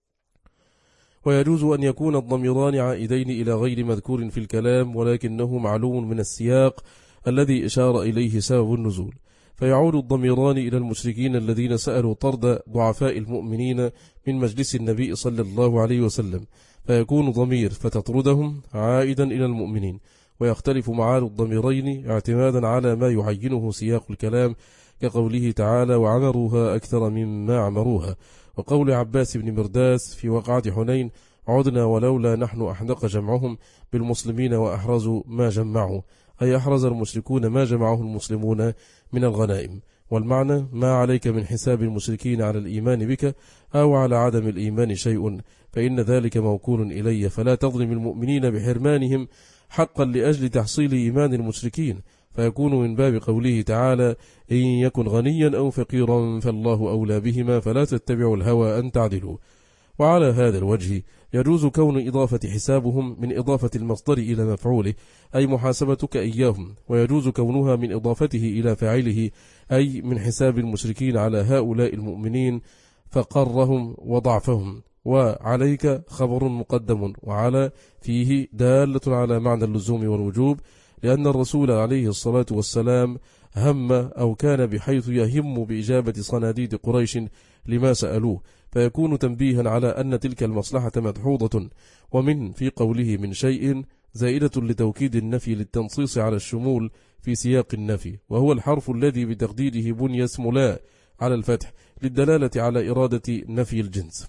ويجوز أن يكون الضميران عائدين إلى غير مذكور في الكلام، ولكنه معلوم من السياق الذي إشار إليه سبب النزول، فيعود الضميران إلى المشركين الذين سألوا طرد ضعفاء المؤمنين من مجلس النبي صلى الله عليه وسلم، فيكون ضمير فتطردهم عائدا إلى المؤمنين. ويختلف معاد الضميرين اعتمادا على ما يعينه سياق الكلام، كقوله تعالى وعمروها أكثر مما عمروها، وقول عباس بن مرداس في وقعة حنين عدنا ولولا نحن أحدق جمعهم بالمسلمين وأحرزوا ما جمعوا، أي أحرز المشركون ما جمعه المسلمون من الغنائم. والمعنى ما عليك من حساب المشركين على الإيمان بك أو على عدم الإيمان شيء، فإن ذلك موكول إلي، فلا تظلم المؤمنين بحرمانهم حقا لأجل تحصيل إيمان المشركين، فيكون من باب قوله تعالى إن يكن غنيا أو فقيرا فالله أولى بهما فلا تتبعوا الهوى أن تعدلوا. وعلى هذا الوجه يجوز كون إضافة حسابهم من إضافة المصدر إلى مفعوله، أي محاسبتك إياهم، ويجوز كونها من إضافته إلى فاعله، أي من حساب المشركين على هؤلاء المؤمنين فقرهم وضعفهم. وعليك خبر مقدم، وعلى فيه دالة على معنى اللزوم والوجوب، لأن الرسول عليه الصلاة والسلام هم أو كان بحيث يهم بإجابة صناديد قريش لما سألوه، فيكون تنبيها على أن تلك المصلحة مدحوظة. ومن في قوله من شيء زائدة لتوكيد النفي للتنصيص على الشمول في سياق النفي، وهو الحرف الذي بتقديره بني اسم لا على الفتح للدلالة على إرادة نفي الجنس.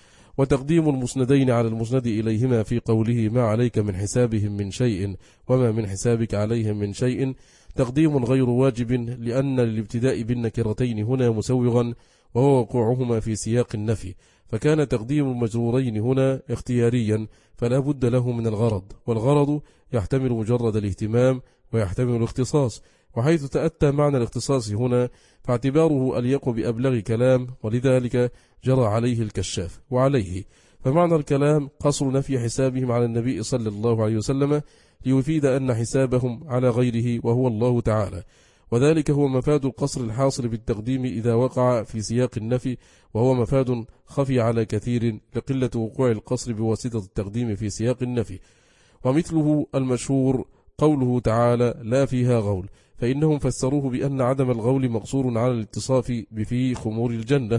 وتقديم المسندين على المسند إليهما في قوله ما عليك من حسابهم من شيء وما من حسابك عليهم من شيء تقديم غير واجب، لأن الابتداء بالنكرتين هنا مسوغا، وهو وقوعهما في سياق النفي، فكان تقديم المجرورين هنا اختياريا، فلا بد له من الغرض، والغرض يحتمل مجرد الاهتمام ويحتمل الاختصاص، وحيث تأتى معنى الاختصاص هنا فاعتباره أليق بأبلغ كلام، ولذلك جرى عليه الكشاف. وعليه فمعنى الكلام قصر نفي حسابهم على النبي صلى الله عليه وسلم، ليفيد أن حسابهم على غيره وهو الله تعالى، وذلك هو مفاد القصر الحاصل بالتقديم إذا وقع في سياق النفي، وهو مفاد خفي على كثير لقلة وقوع القصر بواسطة التقديم في سياق النفي. ومثله المشهور قوله تعالى لا فيها غول، فإنهم فسروه بأن عدم الغول مقصور على الاتصاف بفي خمور الجنة،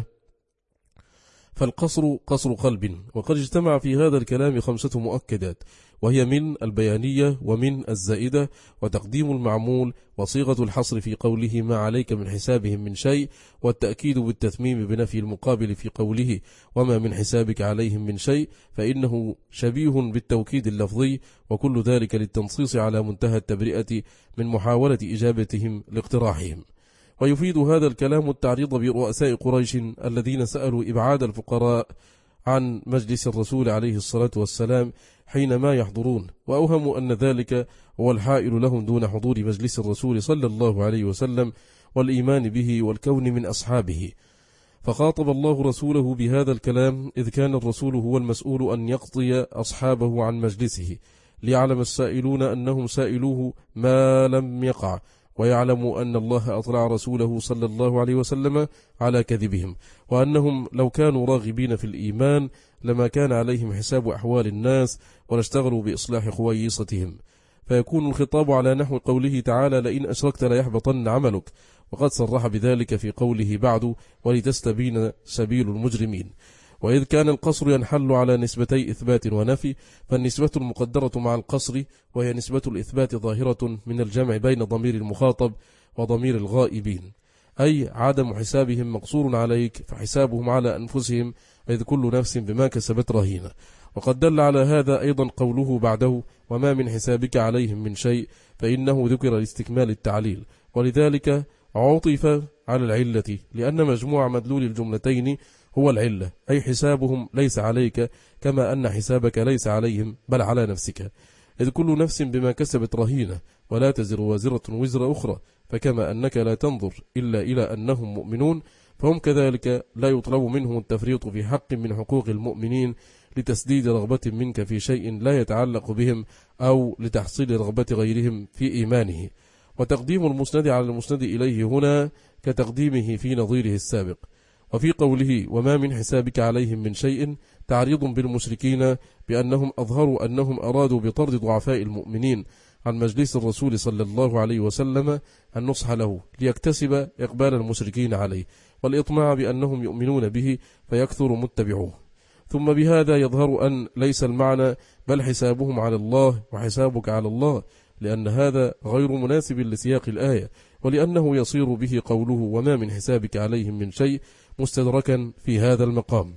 فالقصر قصر قلب. وقد اجتمع في هذا الكلام خمسة مؤكدات، وهي من البيانية ومن الزائدة وتقديم المعمول وصيغة الحصر في قوله ما عليك من حسابهم من شيء، والتأكيد بالتثميم بنفي المقابل في قوله وما من حسابك عليهم من شيء، فإنه شبيه بالتوكيد اللفظي، وكل ذلك للتنصيص على منتهى التبرئة من محاولة إجابتهم لاقتراحهم. ويفيد هذا الكلام التعريض برؤساء قريش الذين سألوا إبعاد الفقراء عن مجلس الرسول عليه الصلاة والسلام حينما يحضرون، وأوهموا أن ذلك هو الحائل لهم دون حضور مجلس الرسول صلى الله عليه وسلم والإيمان به والكون من أصحابه. فخاطب الله رسوله بهذا الكلام إذ كان الرسول هو المسؤول أن يقضي أصحابه عن مجلسه، ليعلم السائلون أنهم سائلوه ما لم يقع، ويعلموا أن الله أطلع رسوله صلى الله عليه وسلم على كذبهم، وأنهم لو كانوا راغبين في الإيمان لما كان عليهم حساب أحوال الناس ولاشتغلوا بإصلاح خويصتهم. فيكون الخطاب على نحو قوله تعالى لئن أشركت ليحبطن عملك، وقد صرح بذلك في قوله بعد ولتستبين سبيل المجرمين. وإذ كان القصر ينحل على نسبتي إثبات ونفي، فالنسبة المقدرة مع القصر وهي نسبة الإثبات ظاهرة من الجمع بين ضمير المخاطب وضمير الغائبين، أي عدم حسابهم مقصور عليك فحسابهم على أنفسهم، إذ كل نفس بما كسبت رهينة. وقد دل على هذا أيضا قوله بعده وما من حسابك عليهم من شيء، فإنه ذكر لاستكمال التعليل، ولذلك عطف على العلة، لأن مجموع مدلول الجملتين هو العلة، أي حسابهم ليس عليك كما أن حسابك ليس عليهم بل على نفسك، إذ كل نفس بما كسبت رهينة، ولا تزر وازرة وزر أخرى، فكما أنك لا تنظر إلا إلى أنهم مؤمنون، فهم كذلك لا يطلب منهم التفريط في حق من حقوق المؤمنين لتسديد رغبة منك في شيء لا يتعلق بهم أو لتحصيل رغبة غيرهم في إيمانه. وتقديم المسند على المسند إليه هنا كتقديمه في نظيره السابق. وفي قوله وما من حسابك عليهم من شيء تعريض بالمشركين بأنهم أظهروا أنهم أرادوا بطرد ضعفاء المؤمنين عن مجلس الرسول صلى الله عليه وسلم النصح له ليكتسب إقبال المشركين عليه والإطماع بأنهم يؤمنون به فيكثر متبعوه. ثم بهذا يظهر أن ليس المعنى بل حسابهم على الله وحسابك على الله، لأن هذا غير مناسب لسياق الآية، ولأنه يصير به قوله وما من حسابك عليهم من شيء مستدركا في هذا المقام.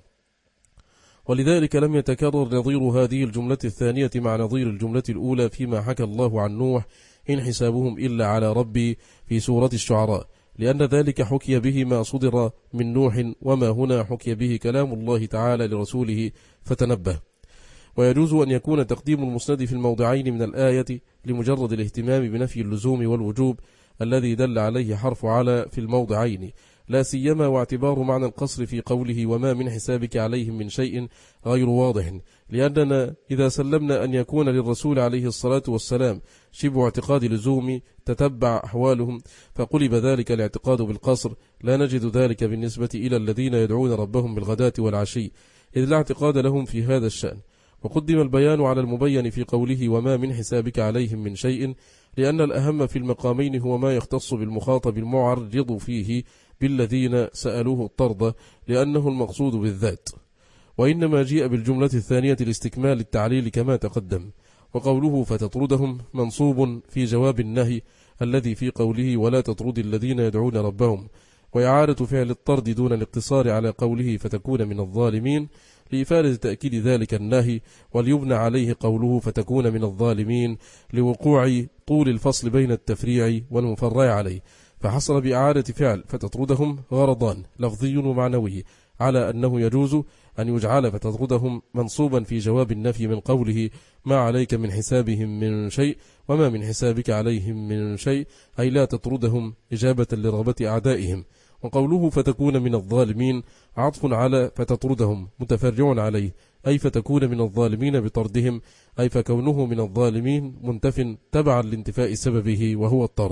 ولذلك لم يتكرر نظير هذه الجملة الثانية مع نظير الجملة الأولى فيما حكى الله عن نوح إن حسابهم إلا على ربي في سورة الشعراء، لأن ذلك حكي به ما صدر من نوح، وما هنا حكي به كلام الله تعالى لرسوله فتنبه. ويجوز أن يكون تقديم المسند في الموضعين من الآية لمجرد الاهتمام بنفي اللزوم والوجوب الذي دل عليه حرف على في الموضعين، لا سيما واعتبار معنى القصر في قوله وما من حسابك عليهم من شيء غير واضح، لأننا إذا سلمنا أن يكون للرسول عليه الصلاة والسلام شبه اعتقاد لزوم تتبع أحوالهم فقلب ذلك الاعتقاد بالقصر، لا نجد ذلك بالنسبة إلى الذين يدعون ربهم بالغداة والعشي، إذ لا اعتقاد لهم في هذا الشأن. وقدم البيان على المبين في قوله وما من حسابك عليهم من شيء، لأن الأهم في المقامين هو ما يختص بالمخاطب المعرض فيه بالذين سألوه الطرد، لأنه المقصود بالذات، وإنما جيء بالجملة الثانية لاستكمال التعليل كما تقدم. وقوله فتطردهم منصوب في جواب النهي الذي في قوله ولا تطرد الذين يدعون ربهم، وإعادة فعل الطرد دون الاقتصار على قوله فتكون من الظالمين لإفادة تأكيد ذلك النهي، وليبنى عليه قوله فتكون من الظالمين لوقوع طول الفصل بين التفريع والمفرع عليه، فحصل بإعادة فعل فتطردهم غرضان لفظي ومعنوي على أنه يجوز أن يجعل فتطردهم منصوبا في جواب النفي من قوله ما عليك من حسابهم من شيء وما من حسابك عليهم من شيء، أي لا تطردهم إجابة لرغبة أعدائهم. وقوله فتكون من الظالمين عطف على فتطردهم متفرع عليه، أي فتكون من الظالمين بطردهم، أي فكونه من الظالمين منتف تبعا لانتفاء سببه وهو الطرد.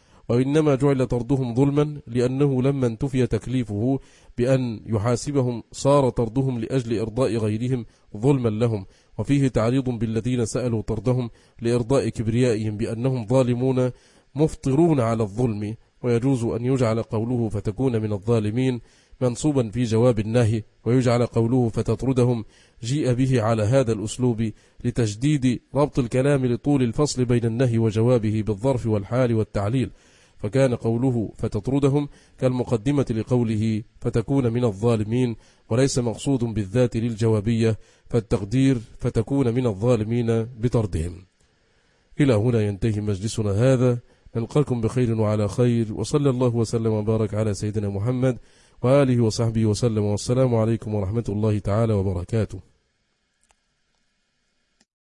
وإنما جعل طردهم ظلما لأنه لما انتفي تكليفه بأن يحاسبهم صار طردهم لأجل إرضاء غيرهم ظلما لهم، وفيه تعريض بالذين سألوا طردهم لإرضاء كبريائهم بأنهم ظالمون مفطرون على الظلم. ويجوز أن يجعل قوله فتكون من الظالمين منصوبا في جواب النهي، ويجعل قوله فتطردهم جيء به على هذا الأسلوب لتجديد ربط الكلام لطول الفصل بين النهي وجوابه بالظرف والحال والتعليل، فكان قوله فتطردهم كالمقدمة لقوله فتكون من الظالمين، وليس مقصود بالذات للجوابية، فالتقدير فتكون من الظالمين بطردهم. إلى هنا ينتهي مجلسنا هذا، نلقاكم بخير وعلى خير، وصلى الله وسلم وبارك على سيدنا محمد وآله وصحبه وسلم، والسلام عليكم ورحمة الله تعالى وبركاته.